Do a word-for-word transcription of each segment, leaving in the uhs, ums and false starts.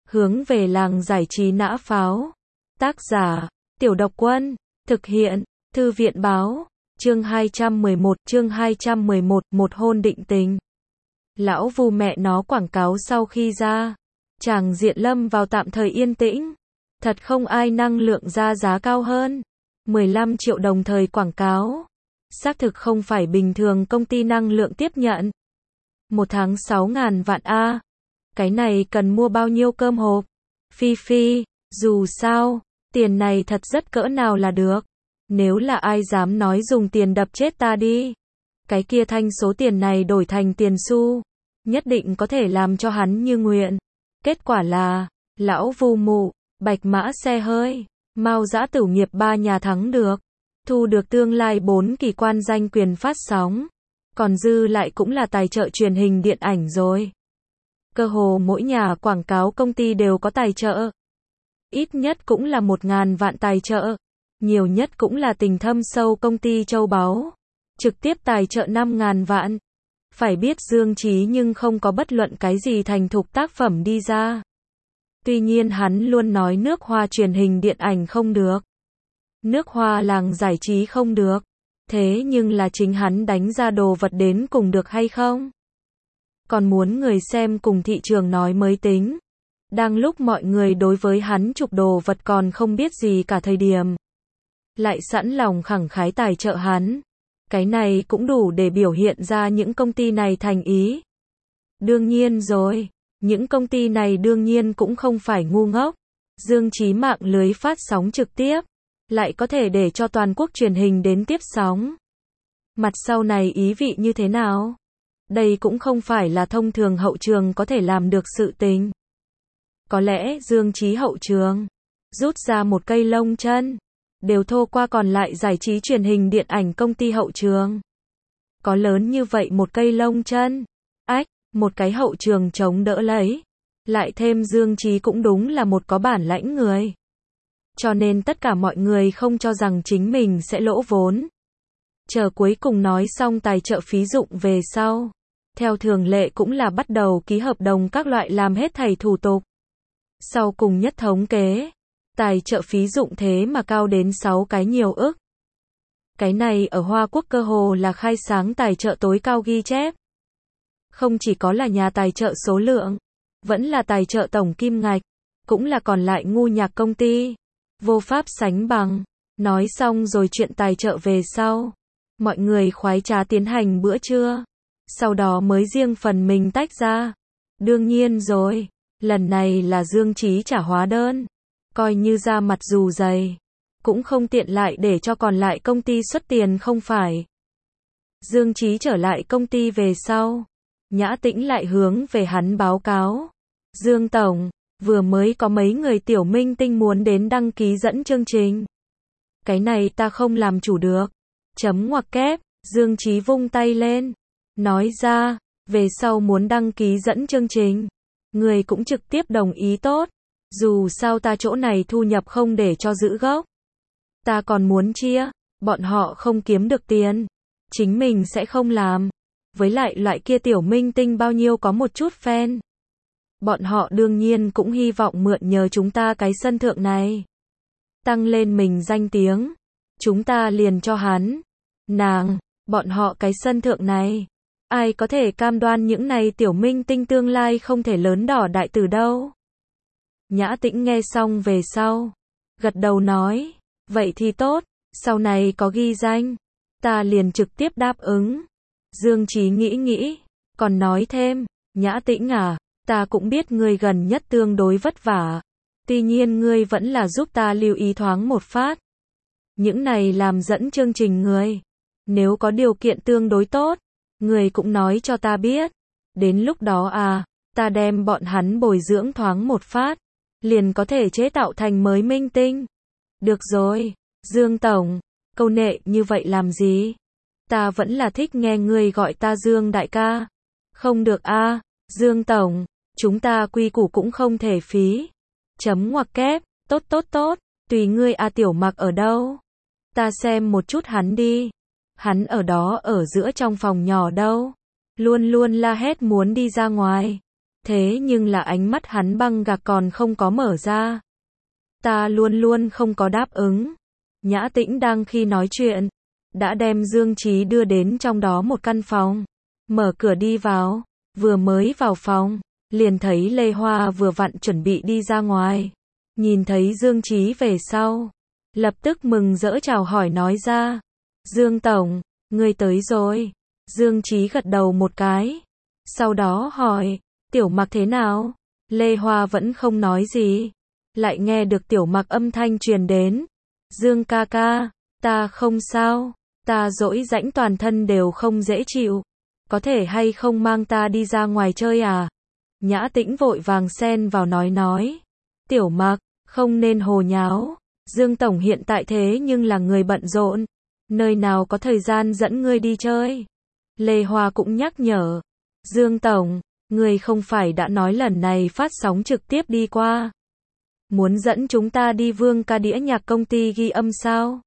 Hướng về làng giải trí nã pháo. Tác giả, Tiểu Độc Quân. Thực hiện, Thư viện báo. Chương hai trăm mười một, chương hai trăm mười một, một hôn định tình. Lão Vu mẹ nó quảng cáo sau khi ra, chàng diện lâm vào tạm thời yên tĩnh. Thật không ai năng lượng ra giá cao hơn. mười lăm triệu đồng thời quảng cáo. Xác thực không phải bình thường công ty năng lượng tiếp nhận. Một tháng sáu ngàn vạn a. Cái này cần mua bao nhiêu cơm hộp? Phi phi, dù sao, tiền này thật rất cỡ nào là được. Nếu là ai dám nói dùng tiền đập chết ta đi. Cái kia thanh số tiền này đổi thành tiền xu, nhất định có thể làm cho hắn như nguyện. Kết quả là, lão Vu mụ, bạch mã xe hơi, Mao Dã Tử nghiệp ba nhà thắng được. Thu được tương lai bốn kỳ quan danh quyền phát sóng. Còn dư lại cũng là tài trợ truyền hình điện ảnh rồi. Cơ hồ mỗi nhà quảng cáo công ty đều có tài trợ. Ít nhất cũng là một ngàn vạn tài trợ. Nhiều nhất cũng là tình thâm sâu công ty châu báu. Trực tiếp tài trợ năm ngàn vạn. Phải biết Dương Chí nhưng không có bất luận cái gì thành thục tác phẩm đi ra. Tuy nhiên hắn luôn nói nước Hoa truyền hình điện ảnh không được. Nước Hoa làng giải trí không được. Thế nhưng là chính hắn đánh ra đồ vật đến cùng được hay không? Còn muốn người xem cùng thị trường nói mới tính. Đang lúc mọi người đối với hắn chụp đồ vật còn không biết gì cả thời điểm. Lại sẵn lòng khẳng khái tài trợ hắn. Cái này cũng đủ để biểu hiện ra những công ty này thành ý. Đương nhiên rồi, những công ty này đương nhiên cũng không phải ngu ngốc. Dương Chí mạng lưới phát sóng trực tiếp, lại có thể để cho toàn quốc truyền hình đến tiếp sóng. Mặt sau này ý vị như thế nào? Đây cũng không phải là thông thường hậu trường có thể làm được sự tình. Có lẽ Dương Chí hậu trường rút ra một cây lông chân, đều thô qua còn lại giải trí truyền hình điện ảnh công ty hậu trường. Có lớn như vậy một cây lông chân, ách, một cái hậu trường chống đỡ lấy. Lại thêm Dương Chí cũng đúng là một có bản lãnh người. Cho nên tất cả mọi người không cho rằng chính mình sẽ lỗ vốn. Chờ cuối cùng nói xong tài trợ phí dụng về sau. Theo thường lệ cũng là bắt đầu ký hợp đồng các loại làm hết thảy thủ tục. Sau cùng nhất thống kế, tài trợ phí dụng thế mà cao đến sáu cái nhiều ức. Cái này ở Hoa Quốc cơ hồ là khai sáng tài trợ tối cao ghi chép. Không chỉ có là nhà tài trợ số lượng, vẫn là tài trợ tổng kim ngạch, cũng là còn lại ngu nhạc công ty. Vô pháp sánh bằng. Nói xong rồi chuyện tài trợ về sau. Mọi người khoái trá tiến hành bữa trưa. Sau đó mới riêng phần mình tách ra. Đương nhiên rồi, lần này là Dương Chí trả hóa đơn. Coi như ra mặt dù dày. Cũng không tiện lại để cho còn lại công ty xuất tiền không phải. Dương Chí trở lại công ty về sau. Nhã Tĩnh lại hướng về hắn báo cáo. Dương Tổng, vừa mới có mấy người tiểu minh tinh muốn đến đăng ký dẫn chương trình. Cái này ta không làm chủ được. Chấm ngoặc kép, Dương Chí vung tay lên. Nói ra, về sau muốn đăng ký dẫn chương trình. Người cũng trực tiếp đồng ý tốt. Dù sao ta chỗ này thu nhập không để cho giữ gốc. Ta còn muốn chia, bọn họ không kiếm được tiền. Chính mình sẽ không làm. Với lại loại kia tiểu minh tinh bao nhiêu có một chút fan. Bọn họ đương nhiên cũng hy vọng mượn nhờ chúng ta cái sân thượng này. Tăng lên mình danh tiếng. Chúng ta liền cho hắn. Nàng, bọn họ cái sân thượng này. Ai có thể cam đoan những này tiểu minh tinh tương lai không thể lớn đỏ đại từ đâu. Nhã Tĩnh nghe xong về sau. Gật đầu nói. Vậy thì tốt, sau này có ghi danh. Ta liền trực tiếp đáp ứng. Dương Chí nghĩ nghĩ. Còn nói thêm. Nhã Tĩnh à. Ta cũng biết ngươi gần nhất tương đối vất vả. Tuy nhiên ngươi vẫn là giúp ta lưu ý thoáng một phát. Những này làm dẫn chương trình ngươi. Nếu có điều kiện tương đối tốt, ngươi cũng nói cho ta biết. Đến lúc đó à, ta đem bọn hắn bồi dưỡng thoáng một phát. Liền có thể chế tạo thành mới minh tinh. Được rồi, Dương Tổng, câu nệ như vậy làm gì? Ta vẫn là thích nghe ngươi gọi ta Dương đại ca. Không được a, à, Dương Tổng. Chúng ta quy củ cũng không thể phí. Chấm ngoặc kép, tốt tốt tốt, tùy ngươi a. Tiểu Mặc ở đâu? Ta xem một chút hắn đi. Hắn ở đó ở giữa trong phòng nhỏ đâu. Luôn luôn la hét muốn đi ra ngoài. thế nhưng là ánh mắt hắn băng gạc còn không có mở ra. Ta luôn luôn không có đáp ứng. Nhã Tĩnh đang khi nói chuyện, đã đem Dương Chí đưa đến trong đó một căn phòng, mở cửa đi vào, vừa mới vào phòng, liền thấy Lê Hoa vừa vặn chuẩn bị đi ra ngoài, nhìn thấy Dương Chí về sau, lập tức mừng rỡ chào hỏi nói ra, Dương Tổng, ngươi tới rồi. Dương Chí gật đầu một cái, sau đó hỏi, Tiểu Mặc thế nào? Lê Hoa vẫn không nói gì, lại nghe được Tiểu Mặc âm thanh truyền đến, Dương ca ca, ta không sao, ta rỗi rãnh toàn thân đều không dễ chịu, có thể hay không mang ta đi ra ngoài chơi à? Nhã Tĩnh vội vàng xen vào nói nói, Tiểu Mặc, không nên hồ nháo, Dương Tổng hiện tại thế nhưng là người bận rộn, nơi nào có thời gian dẫn ngươi đi chơi. Lê Hoa cũng nhắc nhở, Dương Tổng, ngươi không phải đã nói lần này phát sóng trực tiếp đi qua, muốn dẫn chúng ta đi Vương ca đĩa nhạc công ty ghi âm sao?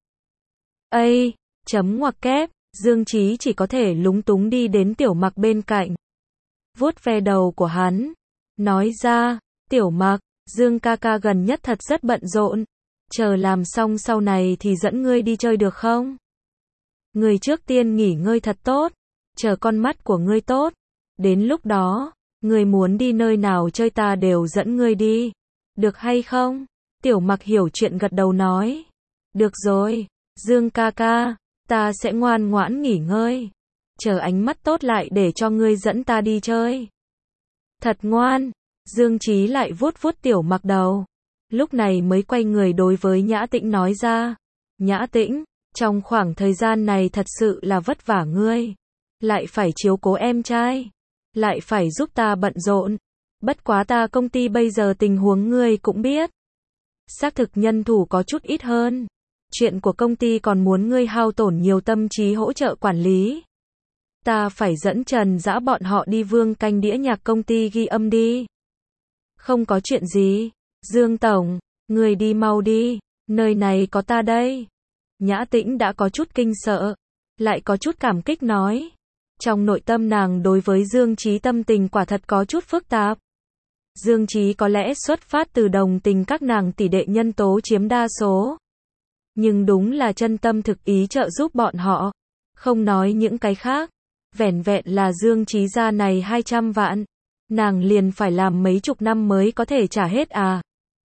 Ây, chấm ngoặc kép, Dương Chí chỉ có thể lúng túng đi đến Tiểu Mặc bên cạnh, vuốt ve đầu của hắn, nói ra, Tiểu Mặc, Dương ca ca gần nhất thật rất bận rộn, chờ làm xong sau này thì dẫn ngươi đi chơi được không? Ngươi trước tiên nghỉ ngơi thật tốt, chờ con mắt của ngươi tốt, đến lúc đó, ngươi muốn đi nơi nào chơi ta đều dẫn ngươi đi, được hay không? Tiểu Mặc hiểu chuyện gật đầu nói, được rồi, Dương ca ca, ta sẽ ngoan ngoãn nghỉ ngơi, chờ ánh mắt tốt lại để cho ngươi dẫn ta đi chơi. Thật ngoan, Dương Chí lại vuốt vuốt Tiểu Mặc đầu, lúc này mới quay người đối với Nhã Tĩnh nói ra, Nhã Tĩnh, trong khoảng thời gian này thật sự là vất vả ngươi, lại phải chiếu cố em trai, lại phải giúp ta bận rộn, bất quá ta công ty bây giờ tình huống ngươi cũng biết, xác thực nhân thủ có chút ít hơn, chuyện của công ty còn muốn ngươi hao tổn nhiều tâm trí hỗ trợ quản lý. Ta phải dẫn Trần Dã bọn họ đi Vương canh đĩa nhạc công ty ghi âm đi. Không có chuyện gì, Dương Tổng, người đi mau đi, nơi này có ta đây. Nhã Tĩnh đã có chút kinh sợ, lại có chút cảm kích nói. Trong nội tâm nàng đối với Dương Chí tâm tình quả thật có chút phức tạp. Dương Chí có lẽ xuất phát từ đồng tình các nàng tỷ đệ nhân tố chiếm đa số. Nhưng đúng là chân tâm thực ý trợ giúp bọn họ. Không nói những cái khác. Vẻn vẹn là Dương Chí ra này hai trăm vạn. Nàng liền phải làm mấy chục năm mới có thể trả hết à.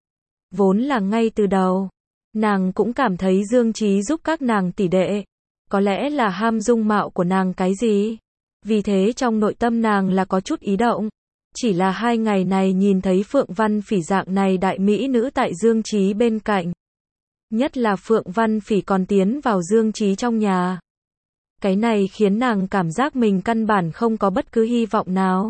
Vốn là ngay từ đầu. Nàng cũng cảm thấy Dương Chí giúp các nàng tỷ đệ. Có lẽ là ham dung mạo của nàng cái gì. Vì thế trong nội tâm nàng là có chút ý động. Chỉ là hai ngày này nhìn thấy Phượng Văn Phỉ dạng này đại mỹ nữ tại Dương Chí bên cạnh. Nhất là Phượng Văn Phỉ còn tiến vào Dương Chí trong nhà. Cái này khiến nàng cảm giác mình căn bản không có bất cứ hy vọng nào.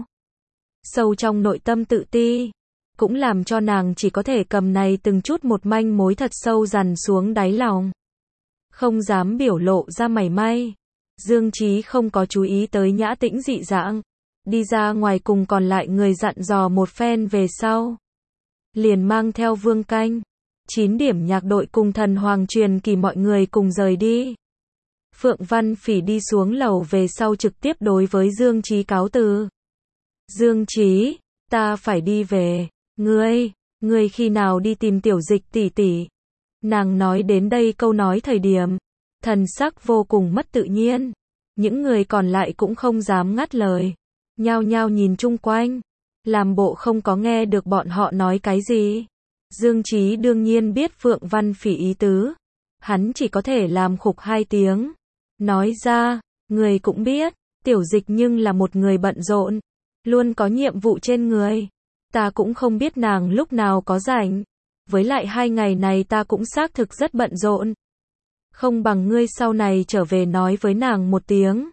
Sâu trong nội tâm tự ti, cũng làm cho nàng chỉ có thể cầm này từng chút một manh mối thật sâu dằn xuống đáy lòng. Không dám biểu lộ ra mảy may. Dương Chí không có chú ý tới Nhã Tĩnh dị dạng. Đi ra ngoài cùng còn lại người dặn dò một phen về sau. Liền mang theo Vương Canh, chín điểm nhạc đội cùng Thần Hoàng Truyền Kỳ mọi người cùng rời đi. Phượng Văn Phỉ đi xuống lầu về sau trực tiếp đối với Dương Chí cáo từ. Dương Chí, ta phải đi về. Ngươi, ngươi khi nào đi tìm Tiểu Dịch tỷ tỷ? Nàng nói đến đây câu nói thời điểm, thần sắc vô cùng mất tự nhiên. Những người còn lại cũng không dám ngắt lời. Nhao nhao nhìn chung quanh, làm bộ không có nghe được bọn họ nói cái gì. Dương Chí đương nhiên biết Phượng Văn Phỉ ý tứ. Hắn chỉ có thể làm khục hai tiếng. Nói ra, người cũng biết, Tiểu Dịch nhưng là một người bận rộn. Luôn có nhiệm vụ trên người. Ta cũng không biết nàng lúc nào có rảnh. Với lại hai ngày này ta cũng xác thực rất bận rộn. Không bằng ngươi sau này trở về nói với nàng một tiếng.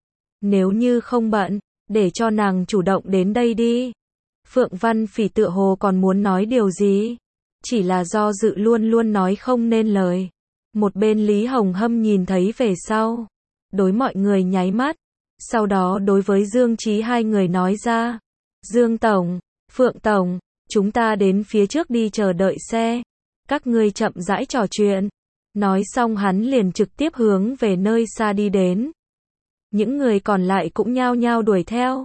Nếu như không bận, để cho nàng chủ động đến đây đi. Phượng Văn Phỉ tựa hồ còn muốn nói điều gì. Chỉ là do dự luôn luôn nói không nên lời. Một bên Lý Hồng Hâm nhìn thấy về sau. Đối mọi người nháy mắt. Sau đó đối với Dương Chí hai người nói ra. Dương Tổng, Phượng Tổng, chúng ta đến phía trước đi chờ đợi xe. Các ngươi chậm rãi trò chuyện. Nói xong hắn liền trực tiếp hướng về nơi xa đi đến. Những người còn lại cũng nhao nhao đuổi theo.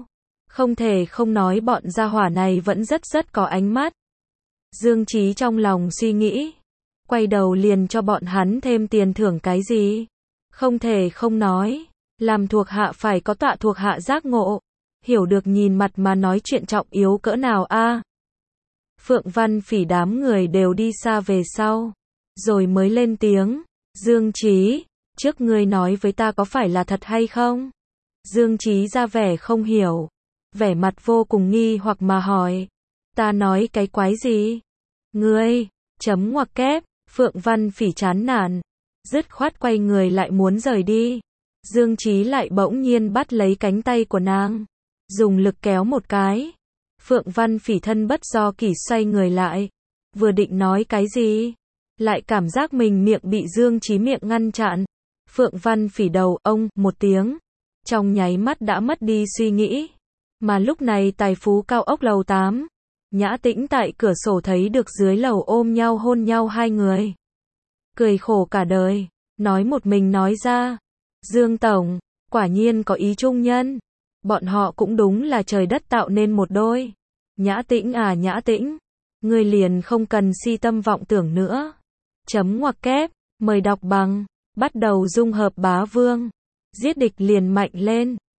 Không thể không nói bọn gia hỏa này vẫn rất rất có ánh mắt. Dương Chí trong lòng suy nghĩ, quay đầu liền cho bọn hắn thêm tiền thưởng cái gì. Không thể không nói, làm thuộc hạ phải có tọa thuộc hạ giác ngộ, hiểu được nhìn mặt mà nói chuyện trọng yếu cỡ nào a. À. Phượng Văn Phỉ đám người đều đi xa về sau, rồi mới lên tiếng, Dương Chí, trước ngươi nói với ta có phải là thật hay không? Dương Chí ra vẻ không hiểu, vẻ mặt vô cùng nghi hoặc mà hỏi, ta nói cái quái gì? Ngươi, chấm ngoặc kép, Phượng Văn Phỉ chán nản, dứt khoát quay người lại muốn rời đi. Dương Chí lại bỗng nhiên bắt lấy cánh tay của nàng, dùng lực kéo một cái. Phượng Văn Phỉ thân bất do kỷ xoay người lại, vừa định nói cái gì, lại cảm giác mình miệng bị Dương Chí miệng ngăn chặn. Phượng Văn Phỉ đầu ông một tiếng, trong nháy mắt đã mất đi suy nghĩ. Mà lúc này Tài Phú cao ốc lầu tám, Nhã Tĩnh tại cửa sổ thấy được dưới lầu ôm nhau hôn nhau hai người. Cười khổ cả đời, nói một mình nói ra, Dương Tổng, quả nhiên có ý trung nhân. Bọn họ cũng đúng là trời đất tạo nên một đôi. Nhã Tĩnh à Nhã Tĩnh, ngươi liền không cần si tâm vọng tưởng nữa. Chấm ngoặc kép, mời đọc bằng, bắt đầu dung hợp bá vương. Giết địch liền mạnh lên.